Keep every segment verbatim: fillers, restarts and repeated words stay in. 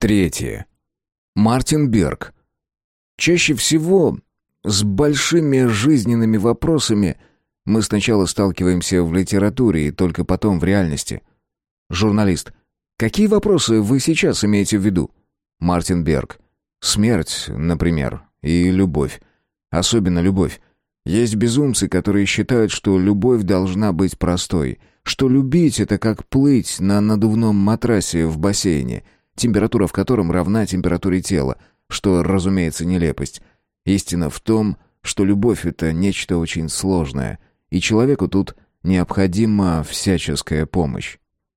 Третье. Мартин Берг. Чаще всего с большими жизненными вопросами мы сначала сталкиваемся в литературе и только потом в реальности. Журналист. Какие вопросы вы сейчас имеете в виду? Мартин Берг. Смерть, например, и любовь. Особенно любовь. Есть безумцы, которые считают, что любовь должна быть простой, что любить — это как плыть на надувном матрасе в бассейне, температура в котором равна температуре тела, что, разумеется, нелепость. Истина в том, что любовь — это нечто очень сложное, и человеку тут необходима всяческая помощь.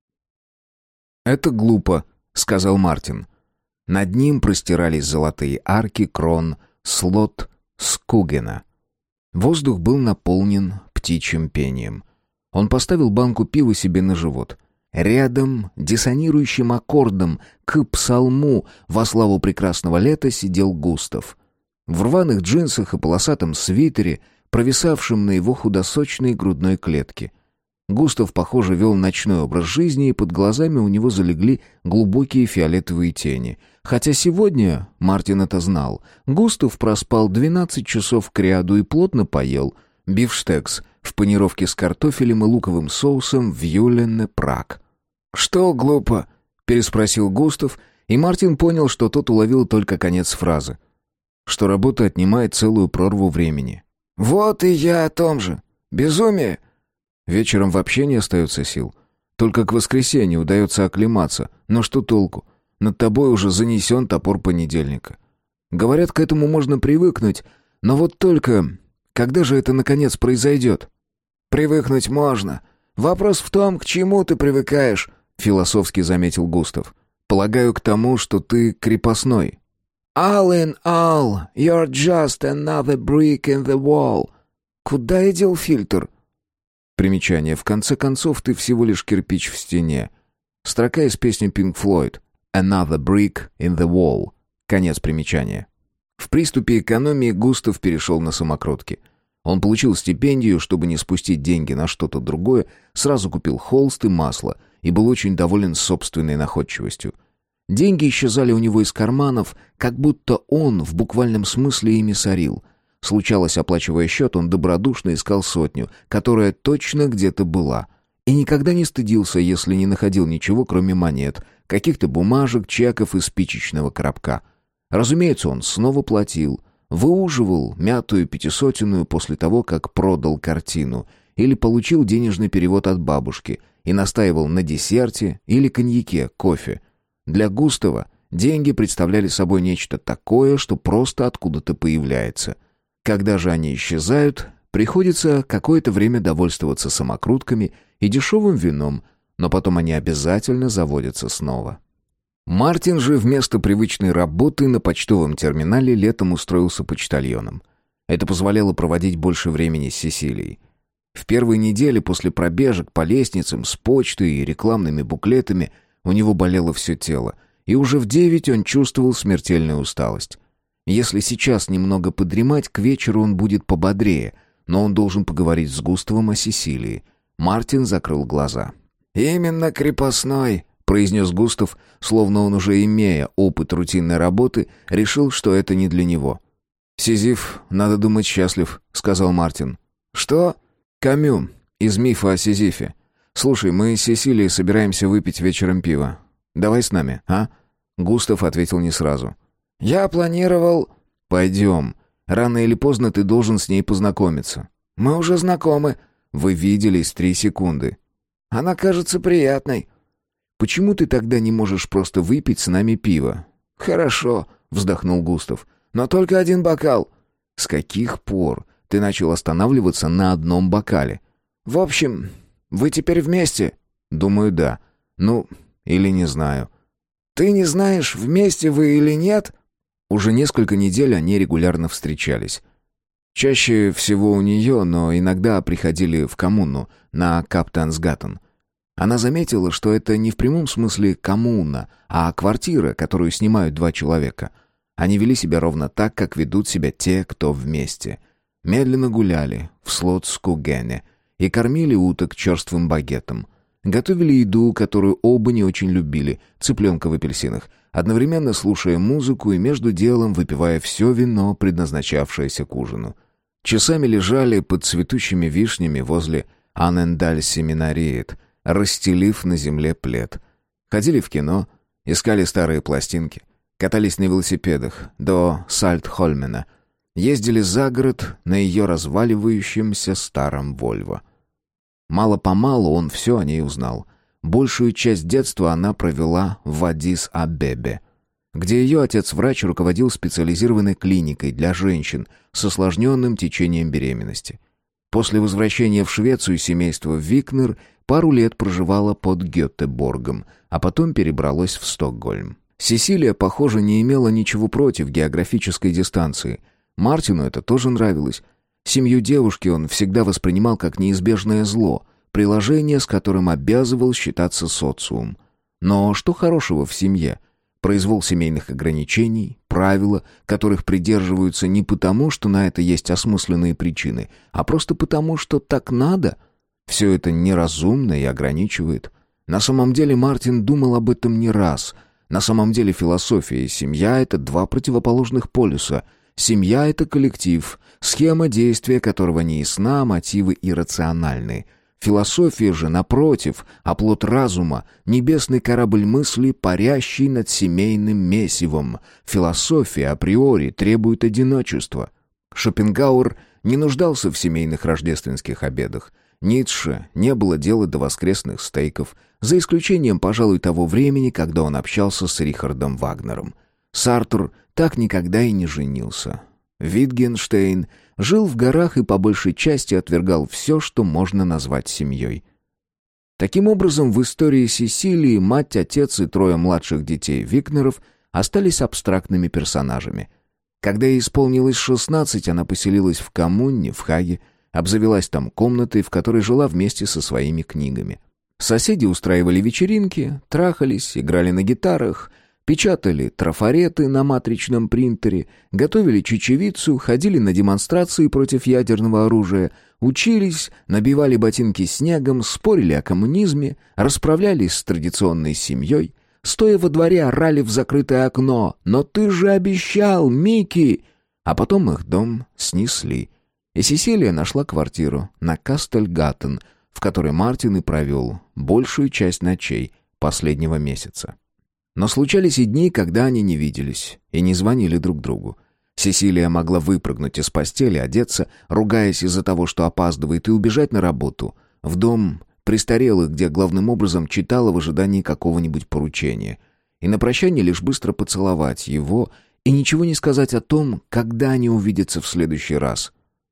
«Это глупо», — сказал Мартин. Над ним простирались золотые арки крон слот Скугена. Воздух был наполнен птичьим пением. Он поставил банку пива себе на живот. Рядом, диссонирующим аккордом к псалму во славу прекрасного лета, сидел Густав. В рваных джинсах и полосатом свитере, провисавшем на его худосочной грудной клетке. Густав, похоже, вел ночной образ жизни, и под глазами у него залегли глубокие фиолетовые тени. Хотя сегодня, Мартин это знал, Густав проспал двенадцать часов кряду и плотно поел бифштекс в панировке с картофелем и луковым соусом в Юлене Праг. «Что глупо?» — переспросил Густав, и Мартин понял, что тот уловил только конец фразы. Что работа отнимает целую прорву времени. «Вот и я о том же. Безумие!» Вечером вообще не остается сил. Только к воскресенью удается оклематься. Но что толку? Над тобой уже занесен топор понедельника. Говорят, к этому можно привыкнуть, но вот только... Когда же это, наконец, произойдет? «Привыкнуть можно. Вопрос в том, к чему ты привыкаешь», — философски заметил Густав. «Полагаю, к тому, что ты крепостной». «All in all, you're just another brick in the wall». Куда я дел фильтр? Примечание. В конце концов, ты всего лишь кирпич в стене. Строка из песни Pink Floyd «Another brick in the wall». Конец примечания. В приступе экономии Густав перешел на самокрутки. Он получил стипендию, чтобы не спустить деньги на что-то другое, сразу купил холст и масло и был очень доволен собственной находчивостью. Деньги исчезали у него из карманов, как будто он в буквальном смысле ими сорил. Случалось, оплачивая счет, он добродушно искал сотню, которая точно где-то была. И никогда не стыдился, если не находил ничего, кроме монет, каких-то бумажек, чеков и спичечного коробка. Разумеется, он снова платил, выуживал мятую пятисотенную после того, как продал картину, или получил денежный перевод от бабушки и настаивал на десерте или коньяке, кофе. Для Густава деньги представляли собой нечто такое, что просто откуда-то появляется. Когда же они исчезают, приходится какое-то время довольствоваться самокрутками и дешевым вином, но потом они обязательно заводятся снова. Мартин же вместо привычной работы на почтовом терминале летом устроился почтальоном. Это позволяло проводить больше времени с Сесилией. В первые недели после пробежек по лестницам с почтой и рекламными буклетами у него болело все тело, и уже в девять он чувствовал смертельную усталость. Если сейчас немного подремать, к вечеру он будет пободрее, но он должен поговорить с Густавом о Сесилии. Мартин закрыл глаза. «Именно крепостной», — произнес Густав, словно он, уже имея опыт рутинной работы, решил, что это не для него. «Сизиф, надо думать, счастлив», — сказал Мартин. «Что?» «Камю, из мифа о Сизифе. Слушай, мы с Сесилией собираемся выпить вечером пиво. Давай с нами, а?» Густав ответил не сразу. «Я планировал...» «Пойдем. Рано или поздно ты должен с ней познакомиться». «Мы уже знакомы». «Вы виделись три секунды». «Она кажется приятной». «Почему ты тогда не можешь просто выпить с нами пиво?» «Хорошо», — вздохнул Густав. «Но только один бокал». «С каких пор ты начал останавливаться на одном бокале?» «В общем, вы теперь вместе?» «Думаю, да. Ну, или не знаю». «Ты не знаешь, вместе вы или нет?» Уже несколько недель они регулярно встречались. Чаще всего у нее, но иногда приходили в коммуну на Каптансгаттен. Она заметила, что это не в прямом смысле коммуна, а квартира, которую снимают два человека. Они вели себя ровно так, как ведут себя те, кто вместе. Медленно гуляли в Слотскугене и кормили уток черствым багетом. готовили еду, которую оба не очень любили, цыпленка в апельсинах, одновременно слушая музыку и между делом выпивая все вино, предназначавшееся к ужину. Часами лежали под цветущими вишнями возле Аннендаль-семинариет, расстелив на земле плед. Ходили в кино, искали старые пластинки, катались на велосипедах до Сальтхольмена, ездили за город на ее разваливающемся старом Вольво. Мало-помалу он все о ней узнал. Большую часть детства она провела в Аддис-Абебе, где ее отец-врач руководил специализированной клиникой для женщин с осложненным течением беременности. После возвращения в Швецию семейство Викнер пару лет проживало под Гетеборгом, а потом перебралось в Стокгольм. Сесилия, похоже, не имела ничего против географической дистанции. Мартину это тоже нравилось. Семью девушки он всегда воспринимал как неизбежное зло, приложение, с которым обязывал считаться социум. Но что хорошего в семье? Произвол семейных ограничений, правила, которых придерживаются не потому, что на это есть осмысленные причины, а просто потому, что так надо. Все это неразумно и ограничивает. На самом деле Мартин думал об этом не раз. На самом деле философия и семья — это два противоположных полюса. Семья — это коллектив, схема действия которого не ясна, мотивы иррациональны. Философия же, напротив, оплот разума, небесный корабль мысли, парящий над семейным месивом. Философия априори требует одиночества. Шопенгауэр не нуждался в семейных рождественских обедах. Ницше не было дела до воскресных стейков, за исключением, пожалуй, того времени, когда он общался с Рихардом Вагнером. Сартр так никогда и не женился. Витгенштейн жил в горах и по большей части отвергал все, что можно назвать семьей. Таким образом, в истории Сесилии мать, отец и трое младших детей Викнеров остались абстрактными персонажами. Когда ей исполнилось шестнадцать, она поселилась в коммуне в Хаге, обзавелась там комнатой, в которой жила вместе со своими книгами. Соседи устраивали вечеринки, трахались, играли на гитарах, печатали трафареты на матричном принтере, готовили чечевицу, ходили на демонстрации против ядерного оружия, учились, набивали ботинки снегом, спорили о коммунизме, расправлялись с традиционной семьей, стоя во дворе орали в закрытое окно: «Но ты же обещал, Микки!» А потом их дом снесли, и Сесилия нашла квартиру на Кастельгаттен, в которой Мартин и провел большую часть ночей последнего месяца. Но случались и дни, когда они не виделись и не звонили друг другу. Сесилия могла выпрыгнуть из постели, одеться, ругаясь из-за того, что опаздывает, и убежать на работу, в дом престарелых, где главным образом читала в ожидании какого-нибудь поручения. И на прощание лишь быстро поцеловать его и ничего не сказать о том, когда они увидятся в следующий раз.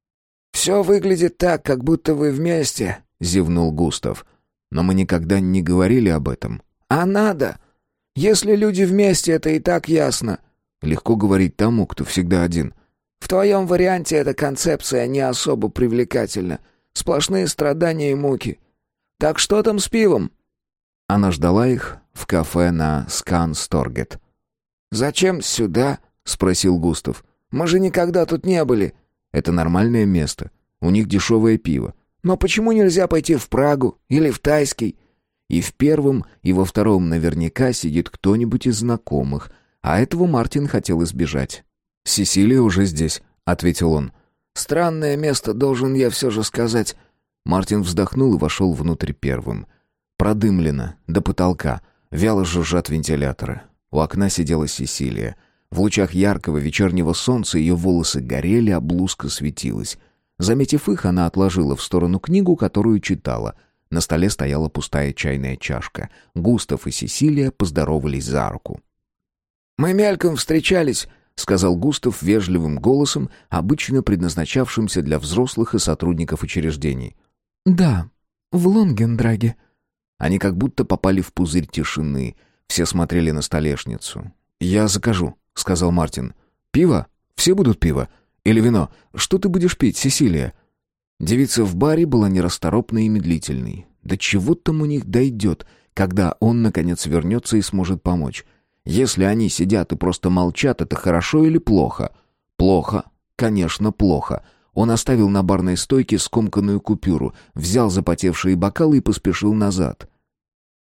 «Все выглядит так, как будто вы вместе», — зевнул Густав. «Но мы никогда не говорили об этом». «А надо? Если люди вместе, это и так ясно». «Легко говорить тому, кто всегда один». «В твоем варианте эта концепция не особо привлекательна. Сплошные страдания и муки. Так что там с пивом?» Она ждала их в кафе на Скансторгет. «Зачем сюда?» — спросил Густав. «Мы же никогда тут не были». «Это нормальное место. У них дешевое пиво». «Но почему нельзя пойти в Прагу или в Тайский?» И в первом, и во втором наверняка сидит кто-нибудь из знакомых, а этого Мартин хотел избежать. «Сесилия уже здесь», — ответил он. «Странное место, должен я все же сказать». Мартин вздохнул и вошел внутрь первым. Продымлено, до потолка, вяло жужжат вентиляторы. У окна сидела Сесилия. В лучах яркого вечернего солнца ее волосы горели, а блузка светилась. Заметив их, она отложила в сторону книгу, которую читала. На столе стояла пустая чайная чашка. Густав и Сесилия поздоровались за руку. «Мы мельком встречались», — сказал Густав вежливым голосом, обычно предназначавшимся для взрослых и сотрудников учреждений. «Да, в Лонгендраге». Они как будто попали в пузырь тишины. Все смотрели на столешницу. «Я закажу», — сказал Мартин. «Пиво? Все будут пиво? Или вино? Что ты будешь пить, Сесилия?» Девица в баре была нерасторопной и медлительной. До чего там у них дойдет, когда он, наконец, вернется и сможет помочь? Если они сидят и просто молчат, это хорошо или плохо? Плохо. Конечно, плохо. Он оставил на барной стойке скомканную купюру, взял запотевшие бокалы и поспешил назад.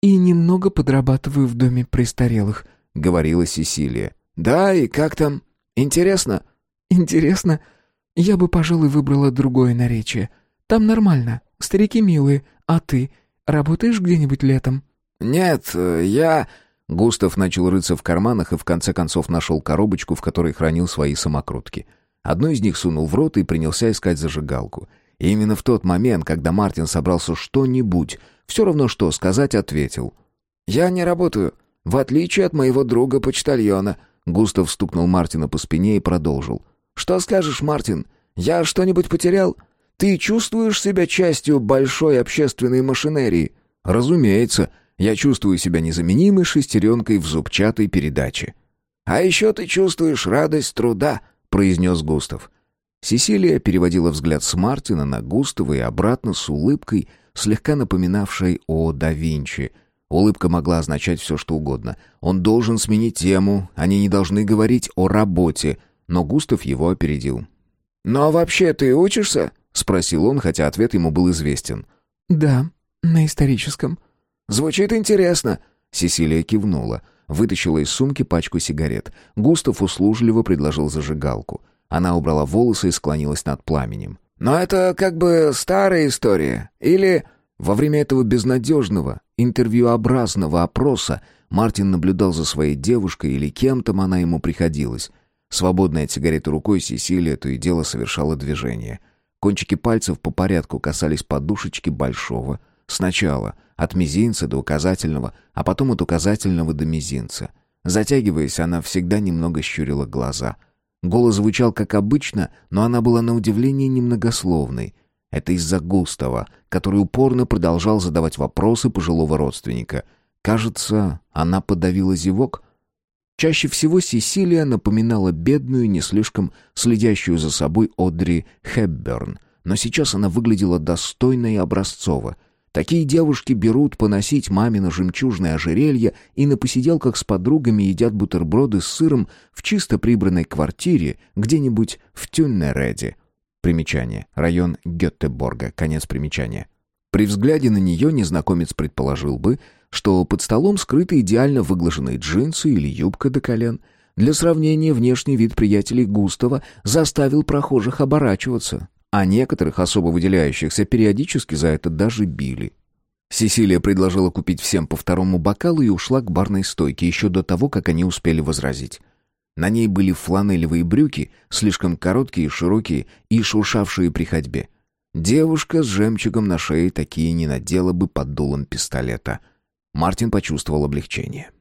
«И немного подрабатываю в доме престарелых», — говорила Сесилия. «Да, и как там? Интересно?» «Интересно? Я бы, пожалуй, выбрала другое наречие. Там нормально, старики милые. А ты? Работаешь где-нибудь летом?» «Нет, я...» Густав начал рыться в карманах и в конце концов нашел коробочку, в которой хранил свои самокрутки. Одну из них сунул в рот и принялся искать зажигалку. И именно в тот момент, когда Мартин собрался что-нибудь, все равно что сказать, ответил. «Я не работаю, в отличие от моего друга-почтальона». Густав стукнул Мартина по спине и продолжил. «Что скажешь, Мартин? Я что-нибудь потерял? Ты чувствуешь себя частью большой общественной машинерии?» «Разумеется, я чувствую себя незаменимой шестеренкой в зубчатой передаче». «А еще ты чувствуешь радость труда», — произнес Густав. Сесилия переводила взгляд с Мартина на Густава и обратно с улыбкой, слегка напоминавшей о да Винчи. Улыбка могла означать все, что угодно. Он должен сменить тему, они не должны говорить о работе, но Густав его опередил. «Но вообще ты учишься?» — спросил он, хотя ответ ему был известен. «Да, на историческом». «Звучит интересно». Сесилия кивнула, вытащила из сумки пачку сигарет. Густав услужливо предложил зажигалку. Она убрала волосы и склонилась над пламенем. «Но это как бы старая история. Или...» Во время этого безнадежного, интервьюобразного опроса Мартин наблюдал за своей девушкой или кем там она ему приходилась. Свободной от сигареты рукой Сесилия то и дело совершала движение. Кончики пальцев по порядку касались подушечки большого. Сначала от мизинца до указательного, а потом от указательного до мизинца. Затягиваясь, она всегда немного щурила глаза. Голос звучал как обычно, но она была на удивление немногословной. Это из-за Густава, который упорно продолжал задавать вопросы пожилого родственника. Кажется, она подавила зевок. Чаще всего Сесилия напоминала бедную, не слишком следящую за собой Одри Хепберн, но сейчас она выглядела достойно и образцово. Такие девушки берут поносить мамино жемчужное ожерелье и на посиделках с подругами едят бутерброды с сыром в чисто прибранной квартире где-нибудь в Тюннереде. Примечание. Район Гётеборга. Конец примечания. При взгляде на нее незнакомец предположил бы, что под столом скрыты идеально выглаженные джинсы или юбка до колен. Для сравнения, внешний вид приятелей Густава заставил прохожих оборачиваться, а некоторых, особо выделяющихся, периодически за это даже били. Сесилия предложила купить всем по второму бокалу и ушла к барной стойке еще до того, как они успели возразить. На ней были фланелевые брюки, слишком короткие и широкие, и шуршавшие при ходьбе. Девушка с жемчугом на шее такие не надела бы под дулом пистолета. Мартин почувствовал облегчение.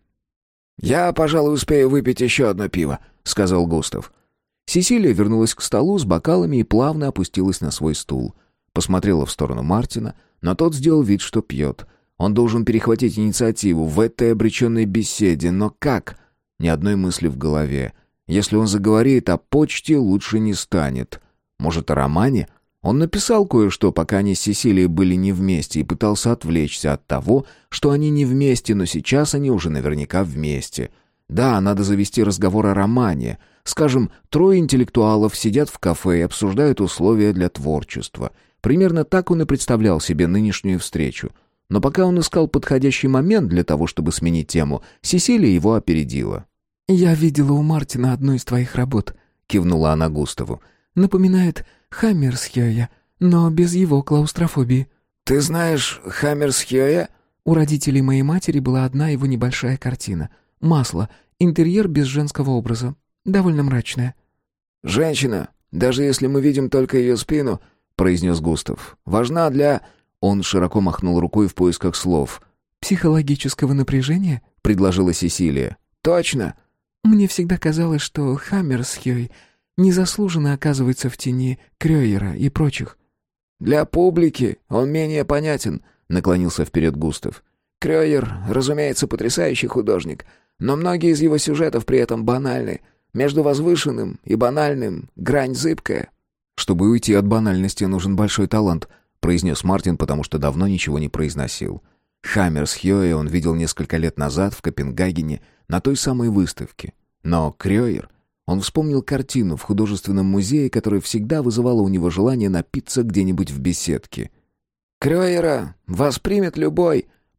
«Я, пожалуй, успею выпить еще одно пиво», — сказал Густав. Сесилия вернулась к столу с бокалами и плавно опустилась на свой стул. Посмотрела в сторону Мартина, но тот сделал вид, что пьет. Он должен перехватить инициативу в этой обреченной беседе, но как? Ни одной мысли в голове. Если он заговорит о почте, лучше не станет. Может, о романе? Он написал кое-что, пока они с Сесилией были не вместе, и пытался отвлечься от того, что они не вместе, но сейчас они уже наверняка вместе. Да, надо завести разговор о романе. Скажем, трое интеллектуалов сидят в кафе и обсуждают условия для творчества. Примерно так он и представлял себе нынешнюю встречу. Но пока он искал подходящий момент для того, чтобы сменить тему, Сесилия его опередила. «Я видела у Мартина одну из твоих работ», — кивнула она Густаву. «Напоминает Хаммерсхёя, но без его клаустрофобии». «Ты знаешь Хаммерсхёя?» У родителей моей матери была одна его небольшая картина. Масло, интерьер без женского образа. Довольно мрачная. «Женщина, даже если мы видим только ее спину», — произнес Густав, — «важна для...» Он широко махнул рукой в поисках слов. «Психологического напряжения?» — предложила Сесилия. «Точно!» «Мне всегда казалось, что Хаммерсхёй незаслуженно оказывается в тени Крёйера и прочих». «Для публики он менее понятен», — наклонился вперед Густав. «Крёйер, разумеется, потрясающий художник, но многие из его сюжетов при этом банальны. Между возвышенным и банальным грань зыбкая». «Чтобы уйти от банальности, нужен большой талант», — произнес Мартин, потому что давно ничего не произносил. Хаммерсхёя он видел несколько лет назад в Копенгагене на той самой выставке. Но Крёйер... Он вспомнил картину в художественном музее, которая всегда вызывала у него желание напиться где-нибудь в беседке. «Крёйера воспримет любой», —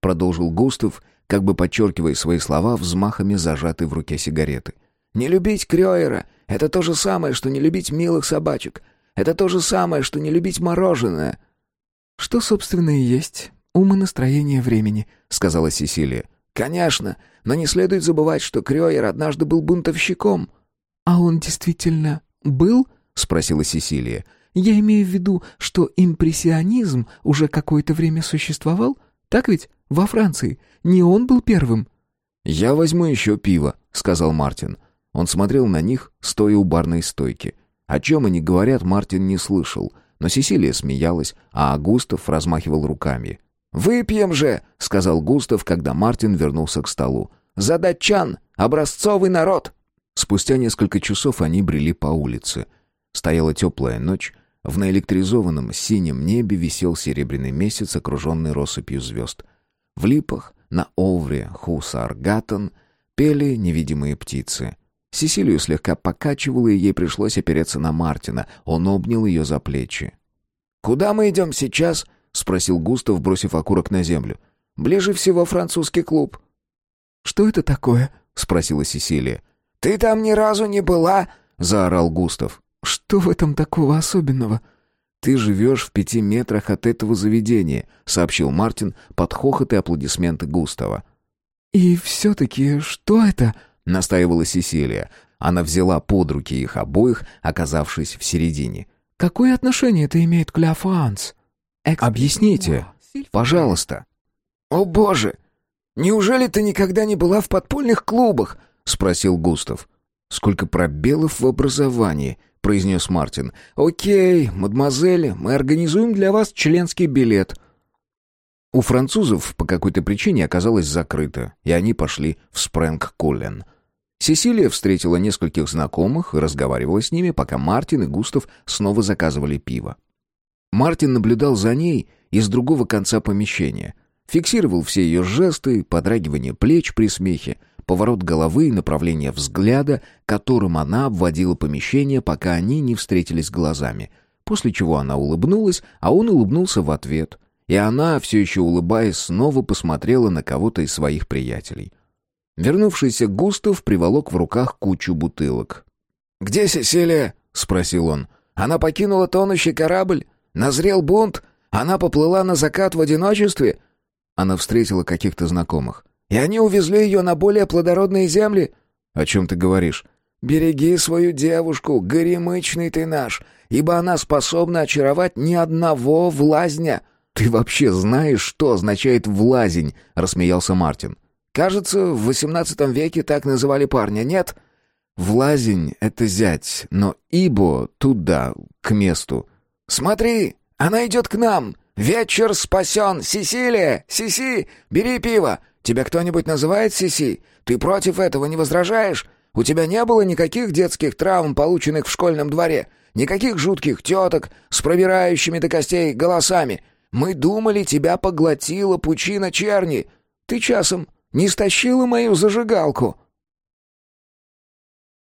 продолжил Густав, как бы подчеркивая свои слова взмахами зажатой в руке сигареты. «Не любить Крёера — это то же самое, что не любить милых собачек. Это то же самое, что не любить мороженое». «Что, собственно, и есть умонастроение времени», — сказала Сесилия. «Конечно, но не следует забывать, что Крёер однажды был бунтовщиком». «А он действительно был?» — спросила Сесилия. «Я имею в виду, что импрессионизм уже какое-то время существовал? Так ведь? Во Франции. Не он был первым?» «Я возьму еще пиво», — сказал Мартин. Он смотрел на них, стоя у барной стойки. О чем они говорят, Мартин не слышал, но Сесилия смеялась, а Густав размахивал руками. «Выпьем же», — сказал Густав, когда Мартин вернулся к столу. «За датчан! Образцовый народ!» Спустя несколько часов они брели по улице. Стояла теплая ночь, в наэлектризованном синем небе висел серебряный месяц, окруженный россыпью звезд. В липах на Овре Хусаргаттен пели невидимые птицы. Сесилию слегка покачивало, и ей пришлось опереться на Мартина. Он обнял ее за плечи. «Куда мы идем сейчас?» — спросил Густав, бросив окурок на землю. «Ближе всего французский клуб». «Что это такое?» — спросила Сесилия. «Ты там ни разу не была?» — заорал Густав. «Что в этом такого особенного?» «Ты живешь в пяти метрах от этого заведения», — сообщил Мартин под хохот и аплодисменты Густава. «И все-таки что это?» — настаивала Сесилия. Она взяла под руки их обоих, оказавшись в середине. «Какое отношение это имеет к Ля Франс?» «Объясните, пожалуйста». «О боже! Неужели ты никогда не была в подпольных клубах?» — спросил Густав. «Сколько пробелов в образовании», — произнес Мартин. «Окей, мадемуазель, мы организуем для вас членский билет». У французов по какой-то причине оказалось закрыто, и они пошли в Спрэнг-Куллен. Сесилия встретила нескольких знакомых и разговаривала с ними, пока Мартин и Густав снова заказывали пиво. Мартин наблюдал за ней из другого конца помещения. Фиксировал все ее жесты, подрагивание плеч при смехе, поворот головы и направление взгляда, которым она обводила помещение, пока они не встретились глазами. После чего она улыбнулась, а он улыбнулся в ответ. И она, все еще улыбаясь, снова посмотрела на кого-то из своих приятелей. Вернувшийся Густав приволок в руках кучу бутылок. «Где Сесилия?» — спросил он. «Она покинула тонущий корабль? Назрел бунт? Она поплыла на закат в одиночестве?» Она встретила каких-то знакомых. «И они увезли ее на более плодородные земли?» «О чем ты говоришь?» «Береги свою девушку, горемычный ты наш, ибо она способна очаровать ни одного влазня». «Ты вообще знаешь, что означает «влазень»?» — рассмеялся Мартин. «Кажется, в восемнадцатом веке так называли парня, нет?» «Влазень — это зять, но ибо туда, к месту». «Смотри, она идет к нам! Вечер спасен! Сесилия! Сиси! Бери пиво! Тебя кто-нибудь называет Сиси? Ты против этого не возражаешь? У тебя не было никаких детских травм, полученных в школьном дворе? Никаких жутких теток с пробирающими до костей голосами? Мы думали, тебя поглотила пучина черни. Ты часом не стащила мою зажигалку?»